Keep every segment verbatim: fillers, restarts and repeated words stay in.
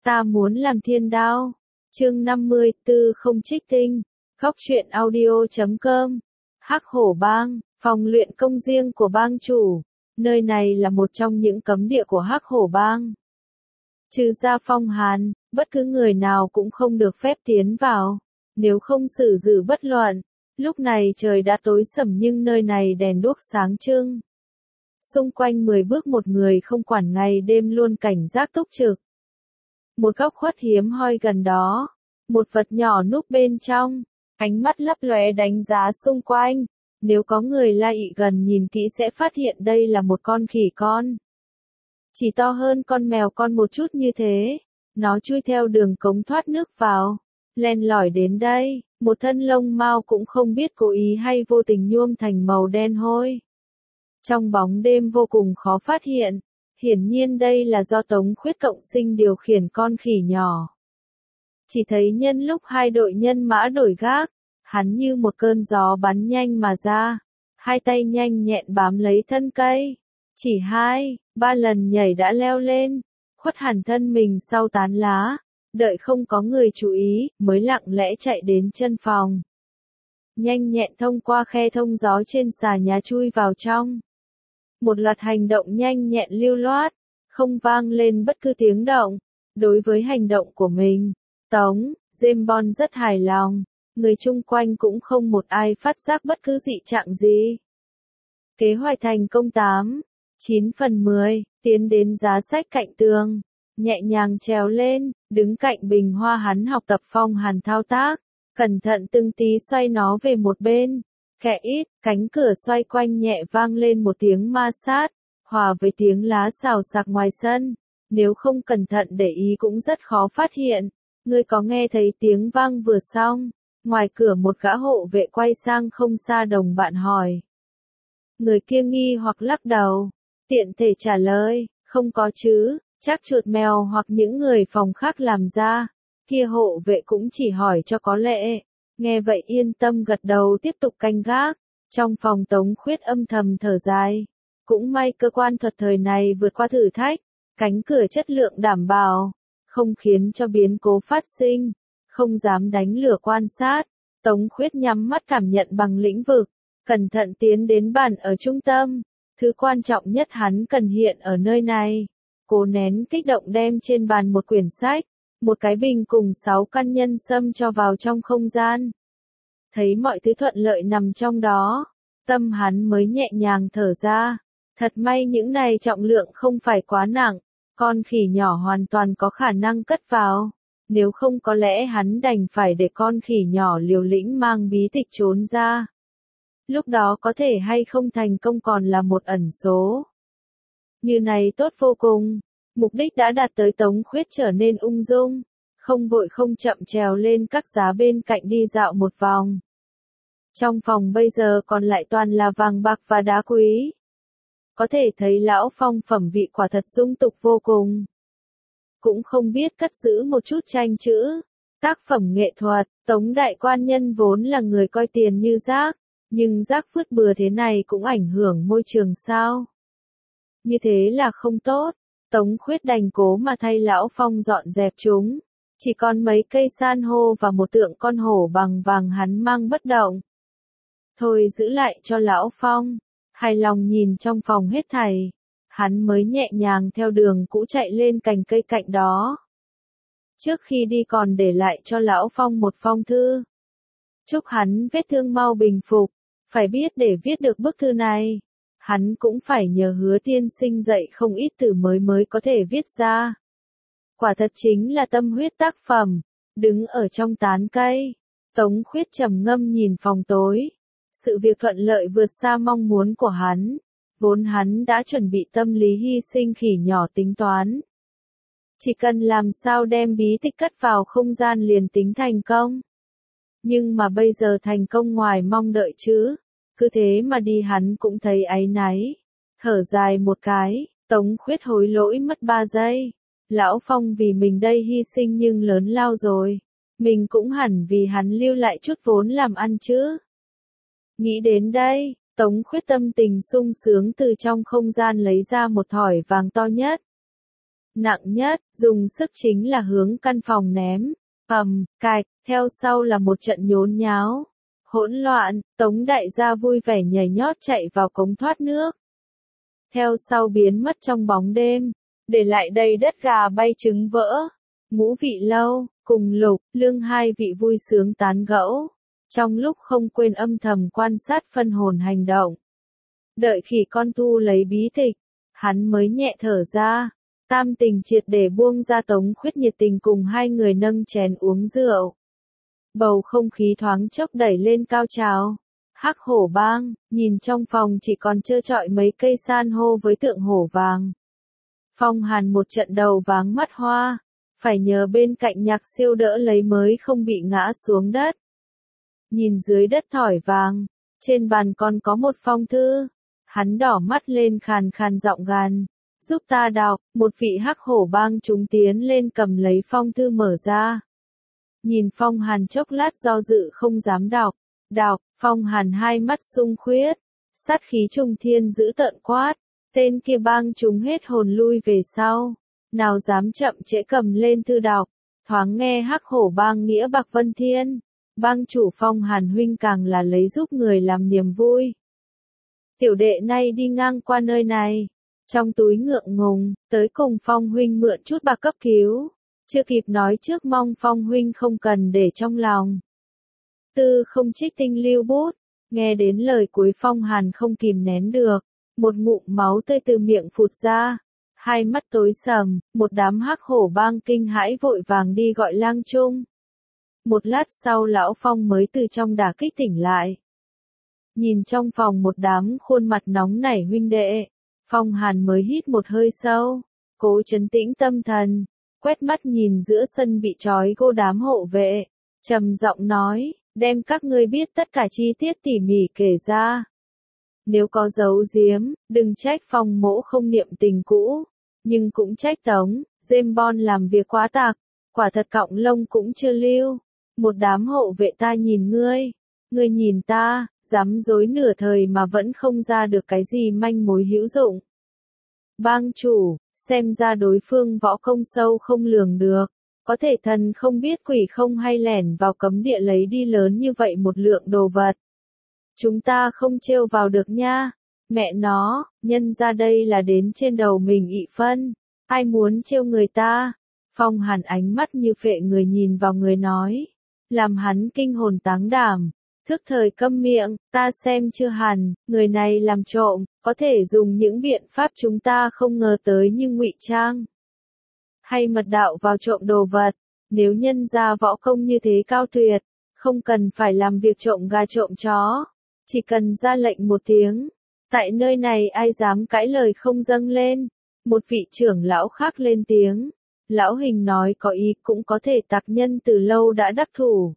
Ta muốn làm thiên đao. Chương năm mươi tư không trích tinh. Góc truyện audio chấm com. Hắc Hổ Bang, phòng luyện công riêng của bang chủ. Nơi này là một trong những cấm địa của Hắc Hổ Bang. Trừ ra Phong Hàn, bất cứ người nào cũng không được phép tiến vào. Nếu không xử dữ bất luận. Lúc này trời đã tối sầm nhưng nơi này đèn đuốc sáng trưng. Xung quanh mười bước một người không quản ngày đêm luôn cảnh giác túc trực. Một góc khuất hiếm hoi gần đó. Một vật nhỏ núp bên trong. Ánh mắt lấp lóe đánh giá xung quanh. Nếu có người lại gần nhìn kỹ sẽ phát hiện đây là một con khỉ con. Chỉ to hơn con mèo con một chút như thế. Nó chui theo đường cống thoát nước vào. Len lỏi đến đây. Một thân lông mao cũng không biết cố ý hay vô tình nhuộm thành màu đen hôi. Trong bóng đêm vô cùng khó phát hiện. Hiển nhiên đây là do Tống Khuyết cộng sinh điều khiển con khỉ nhỏ. Chỉ thấy nhân lúc hai đội nhân mã đổi gác, hắn như một cơn gió bắn nhanh mà ra. Hai tay nhanh nhẹn bám lấy thân cây. Chỉ hai, ba lần nhảy đã leo lên, khuất hẳn thân mình sau tán lá. Đợi không có người chú ý, mới lặng lẽ chạy đến chân phòng. Nhanh nhẹn thông qua khe thông gió trên xà nhà chui vào trong. Một loạt hành động nhanh nhẹn lưu loát, không vang lên bất cứ tiếng động. Đối với hành động của mình, Tống, James Bond rất hài lòng. Người chung quanh cũng không một ai phát giác bất cứ dị trạng gì. Kế hoạch thành công tám, chín phần mười, tiến đến giá sách cạnh tường. Nhẹ nhàng trèo lên, đứng cạnh bình hoa hắn học tập Phong Hàn thao tác. Cẩn thận từng tí xoay nó về một bên. Kẹ ít, cánh cửa xoay quanh nhẹ vang lên một tiếng ma sát, hòa với tiếng lá xào xạc ngoài sân. Nếu không cẩn thận để ý cũng rất khó phát hiện. Ngươi có nghe thấy tiếng vang vừa xong? Ngoài cửa một gã hộ vệ quay sang không xa đồng bạn hỏi. Người kia nghi hoặc lắc đầu. Tiện thể trả lời, không có chứ, chắc chuột mèo hoặc những người phòng khác làm ra. Kia hộ vệ cũng chỉ hỏi cho có lệ. Nghe vậy yên tâm gật đầu tiếp tục canh gác. Trong phòng Tống Khuyết âm thầm thở dài. Cũng may cơ quan thuật thời này vượt qua thử thách. Cánh cửa chất lượng đảm bảo. Không khiến cho biến cố phát sinh. Không dám đánh lửa quan sát. Tống Khuyết nhắm mắt cảm nhận bằng lĩnh vực. Cẩn thận tiến đến bàn ở trung tâm. Thứ quan trọng nhất hắn cần hiện ở nơi này. Cố nén kích động đem trên bàn một quyển sách. Một cái bình cùng sáu căn nhân sâm cho vào trong không gian. Thấy mọi thứ thuận lợi nằm trong đó. Tâm hắn mới nhẹ nhàng thở ra. Thật may những này trọng lượng không phải quá nặng. Con khỉ nhỏ hoàn toàn có khả năng cất vào. Nếu không có lẽ hắn đành phải để con khỉ nhỏ liều lĩnh mang bí tịch trốn ra. Lúc đó có thể hay không thành công còn là một ẩn số. Như này tốt vô cùng. Mục đích đã đạt tới. Tống Khuyết trở nên ung dung. Không vội không chậm trèo lên các giá bên cạnh đi dạo một vòng. Trong phòng bây giờ còn lại toàn là vàng bạc và đá quý. Có thể thấy lão Phong phẩm vị quả thật dung tục vô cùng. Cũng không biết cất giữ một chút tranh chữ. Tác phẩm nghệ thuật. Tống đại quan nhân vốn là người coi tiền như rác. Nhưng rác vứt bừa thế này cũng ảnh hưởng môi trường sao. Như thế là không tốt. Tống Khuyết đành cố mà thay lão Phong dọn dẹp chúng. Chỉ còn mấy cây san hô và một tượng con hổ bằng vàng hắn mang bất động. Thôi giữ lại cho lão Phong. Hài lòng nhìn trong phòng hết thảy. Hắn mới nhẹ nhàng theo đường cũ chạy lên cành cây cạnh đó. Trước khi đi còn để lại cho lão Phong một phong thư. Chúc hắn vết thương mau bình phục. Phải biết để viết được bức thư này. Hắn cũng phải nhờ Hứa tiên sinh dạy không ít từ mới mới có thể viết ra. Quả thật chính là tâm huyết tác phẩm. Đứng ở trong tán cây. Tống Khuyết trầm ngâm nhìn phòng tối. Sự việc thuận lợi vượt xa mong muốn của hắn. Vốn hắn đã chuẩn bị tâm lý hy sinh khỉ nhỏ tính toán. Chỉ cần làm sao đem bí tịch cất vào không gian liền tính thành công. Nhưng mà bây giờ thành công ngoài mong đợi chứ. Cứ thế mà đi hắn cũng thấy áy náy. Thở dài một cái, Tống Khuyết hối lỗi mất ba giây. Lão Phong vì mình đây hy sinh nhưng lớn lao rồi. Mình cũng hẳn vì hắn lưu lại chút vốn làm ăn chứ. Nghĩ đến đây, Tống Khuyết tâm tình sung sướng từ trong không gian lấy ra một thỏi vàng to nhất. Nặng nhất, dùng sức chính là hướng căn phòng ném. Ầm, cạch, theo sau là một trận nhốn nháo. Hỗn loạn, Tống đại gia vui vẻ nhảy nhót chạy vào cống thoát nước. Theo sau biến mất trong bóng đêm, để lại đầy đất gà bay trứng vỡ. Ngũ Vị Lâu, cùng Lục, Lương hai vị vui sướng tán gẫu, trong lúc không quên âm thầm quan sát phân hồn hành động. Đợi khi con tu lấy bí tịch, hắn mới nhẹ thở ra. Tam tình triệt để buông ra. Tống Khuyết nhiệt tình cùng hai người nâng chén uống rượu. Bầu không khí thoáng chốc đẩy lên cao trào. Hắc hổ bang, nhìn trong phòng chỉ còn trơ trọi mấy cây san hô với tượng hổ vàng. Phong Hàn một trận đầu váng mắt hoa, phải nhờ bên cạnh Nhạc Siêu đỡ lấy mới không bị ngã xuống đất. Nhìn dưới đất thỏi vàng, trên bàn còn có một phong thư. Hắn đỏ mắt lên khàn khàn giọng gàn. Giúp ta đọc, một vị hắc hổ bang chúng tiến lên cầm lấy phong thư mở ra. Nhìn Phong Hàn chốc lát do dự không dám đọc. Đọc, Phong Hàn hai mắt sung khuyết, sát khí trùng thiên dữ tợn quát. Tên kia bang chúng hết hồn lui về sau. Nào dám chậm trễ cầm lên thư đọc. Thoáng nghe hắc hổ bang nghĩa bạc vân thiên. Bang chủ Phong Hàn huynh càng là lấy giúp người làm niềm vui. Tiểu đệ nay đi ngang qua nơi này. Trong túi ngượng ngùng, tới cùng Phong huynh mượn chút bạc cấp cứu. Chưa kịp nói trước mong Phong huynh không cần để trong lòng. Tư không trích tinh lưu bút. Nghe đến lời cuối Phong Hàn không kìm nén được. Một ngụm máu tươi từ miệng phụt ra. Hai mắt tối sầm, một đám hắc hổ bang kinh hãi vội vàng đi gọi lang trung. Một lát sau lão Phong mới từ trong đả kích tỉnh lại. Nhìn trong phòng một đám khuôn mặt nóng nảy huynh đệ. Phong Hàn mới hít một hơi sâu, cố trấn tĩnh tâm thần, quét mắt nhìn giữa sân bị trói gô đám hộ vệ, trầm giọng nói, đem các ngươi biết tất cả chi tiết tỉ mỉ kể ra. Nếu có giấu giếm, đừng trách Phong mỗ không niệm tình cũ, nhưng cũng trách Tống, James Bond làm việc quá tạc, quả thật cọng lông cũng chưa lưu. Một đám hộ vệ ta nhìn ngươi, ngươi nhìn ta, dám dối nửa thời mà vẫn không ra được cái gì manh mối hữu dụng. Bang chủ, xem ra đối phương võ công sâu không lường được, có thể thần không biết quỷ không hay lẻn vào cấm địa lấy đi lớn như vậy một lượng đồ vật. Chúng ta không trêu vào được nha, mẹ nó, nhân ra đây là đến trên đầu mình ị phân, ai muốn trêu người ta. Phong Hàn ánh mắt như phệ người nhìn vào người nói, làm hắn kinh hồn táng đảm. Thức thời câm miệng, ta xem chưa hẳn, người này làm trộm, có thể dùng những biện pháp chúng ta không ngờ tới như ngụy trang. Hay mật đạo vào trộm đồ vật, nếu nhân ra võ công như thế cao tuyệt, không cần phải làm việc trộm gà trộm chó, chỉ cần ra lệnh một tiếng. Tại nơi này ai dám cãi lời không dâng lên, một vị trưởng lão khác lên tiếng. Lão Hình nói có ý cũng có thể tặc nhân từ lâu đã đắc thủ.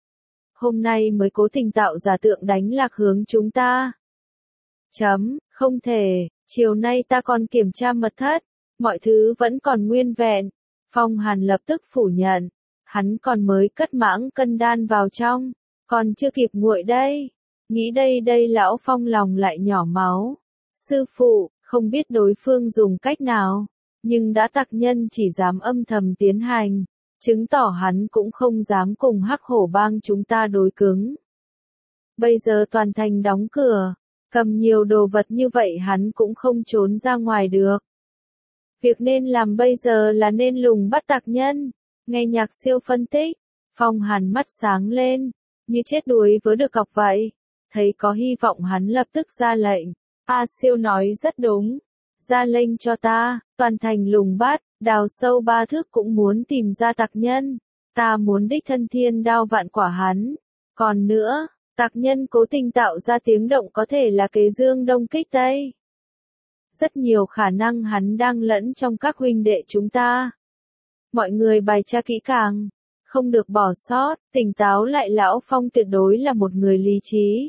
Hôm nay mới cố tình tạo giả tượng đánh lạc hướng chúng ta. Chấm, không thể, chiều nay ta còn kiểm tra mật thất, mọi thứ vẫn còn nguyên vẹn. Phong Hàn lập tức phủ nhận, hắn còn mới cất mãng cân đan vào trong, còn chưa kịp nguội đây. Nghĩ đây đây lão Phong lòng lại nhỏ máu. Sư phụ, không biết đối phương dùng cách nào, nhưng đã tặc nhân chỉ dám âm thầm tiến hành. Chứng tỏ hắn cũng không dám cùng hắc hổ bang chúng ta đối cứng. Bây giờ toàn thành đóng cửa, cầm nhiều đồ vật như vậy hắn cũng không trốn ra ngoài được. Việc nên làm bây giờ là nên lùng bắt tặc nhân. Nghe Nhạc Siêu phân tích, Phong Hàn mắt sáng lên, như chết đuối với được cọc vậy. Thấy có hy vọng hắn lập tức ra lệnh. A Siêu nói rất đúng. Ra lệnh cho ta, toàn thành lùng bắt. Đào sâu ba thước cũng muốn tìm ra tặc nhân, ta muốn đích thân thiên đao vạn quả hắn. Còn nữa, tặc nhân cố tình tạo ra tiếng động có thể là kế dương đông kích tây. Rất nhiều khả năng hắn đang lẫn trong các huynh đệ chúng ta. Mọi người bài tra kỹ càng, không được bỏ sót, tỉnh táo lại. Lão Phong tuyệt đối là một người lý trí.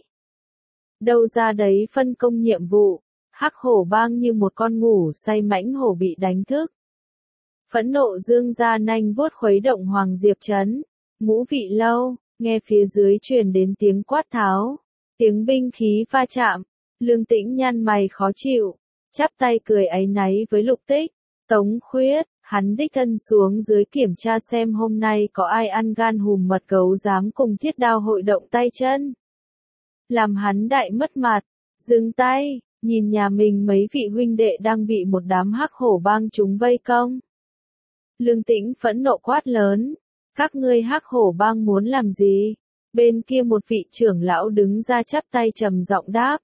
Đâu ra đấy phân công nhiệm vụ, hắc hổ bang như một con ngủ say mãnh hổ bị đánh thức. Phẫn nộ dương ra nanh vuốt khuấy động Hoàng Diệp Trấn. Ngũ Vị Lâu, nghe phía dưới truyền đến tiếng quát tháo, tiếng binh khí va chạm. Lương Tĩnh nhăn mày khó chịu, chắp tay cười áy náy với Lục Tích. Tống Khuyết, Hắn đích thân xuống dưới kiểm tra xem hôm nay có ai ăn gan hùm mật gấu dám cùng Thiết Đao hội động tay chân. Làm hắn đại mất mặt, dừng tay, nhìn nhà mình mấy vị huynh đệ đang bị một đám hắc hổ bang chúng vây công. Lương Tĩnh phẫn nộ quát lớn, các ngươi hắc hổ bang muốn làm gì? Bên kia một vị trưởng lão đứng ra chắp tay trầm giọng đáp.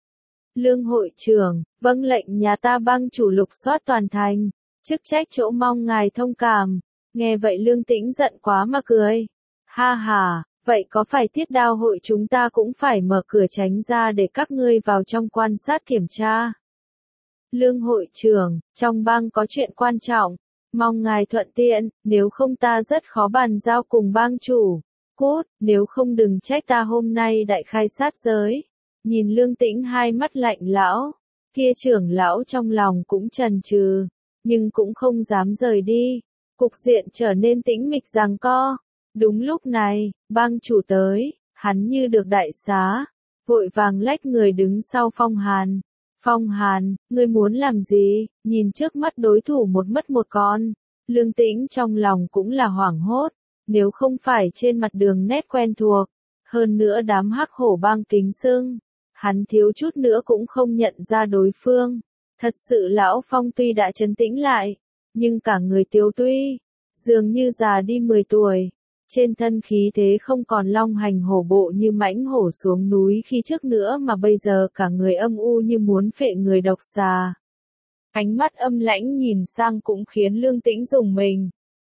Lương hội trưởng, vâng lệnh nhà ta bang chủ lục soát toàn thành, chức trách chỗ mong ngài thông cảm. Nghe vậy Lương Tĩnh giận quá mà cười. Ha ha, vậy có phải Thiết Đao hội chúng ta cũng phải mở cửa tránh ra để các ngươi vào trong quan sát kiểm tra? Lương hội trưởng, trong bang có chuyện quan trọng, mong ngài thuận tiện, nếu không ta rất khó bàn giao cùng bang chủ. Cút, nếu không đừng trách ta hôm nay đại khai sát giới. Nhìn Lương Tĩnh hai mắt lạnh lão, kia trưởng lão trong lòng cũng chần chừ, nhưng cũng không dám rời đi. Cục diện trở nên tĩnh mịch giằng co. Đúng lúc này, bang chủ tới, hắn như được đại xá, vội vàng lách người đứng sau Phong Hàn. Phong Hàn, ngươi muốn làm gì? Nhìn trước mắt đối thủ một mất một con, Lương Tĩnh trong lòng cũng là hoảng hốt. Nếu không phải trên mặt đường nét quen thuộc, hơn nữa đám hắc hổ bang kính sưng, hắn thiếu chút nữa cũng không nhận ra đối phương. Thật sự lão Phong tuy đã trấn tĩnh lại, nhưng cả người tiêu tuy, dường như già đi mười tuổi. Trên thân khí thế không còn long hành hổ bộ như mãnh hổ xuống núi khi trước nữa mà bây giờ cả người âm u như muốn phệ người độc xà. Ánh mắt âm lãnh nhìn sang cũng khiến Lương Tĩnh rùng mình.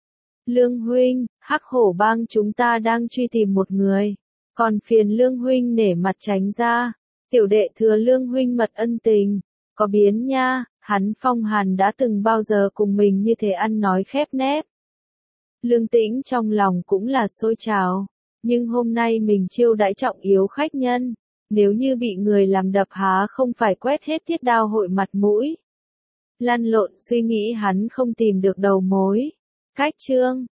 Lương huynh, hắc hổ bang chúng ta đang truy tìm một người, còn phiền Lương huynh nể mặt tránh ra. Tiểu đệ thừa Lương huynh mật ân tình, có biến nha, hắn Phong Hàn đã từng bao giờ cùng mình như thế ăn nói khép nép. Lương Tĩnh trong lòng cũng là sôi trào, nhưng hôm nay mình chiêu đãi trọng yếu khách nhân, nếu như bị người làm đập há không phải quét hết Thiết Đao hội mặt mũi. Lăn lộn suy nghĩ hắn không tìm được đầu mối. Cách chương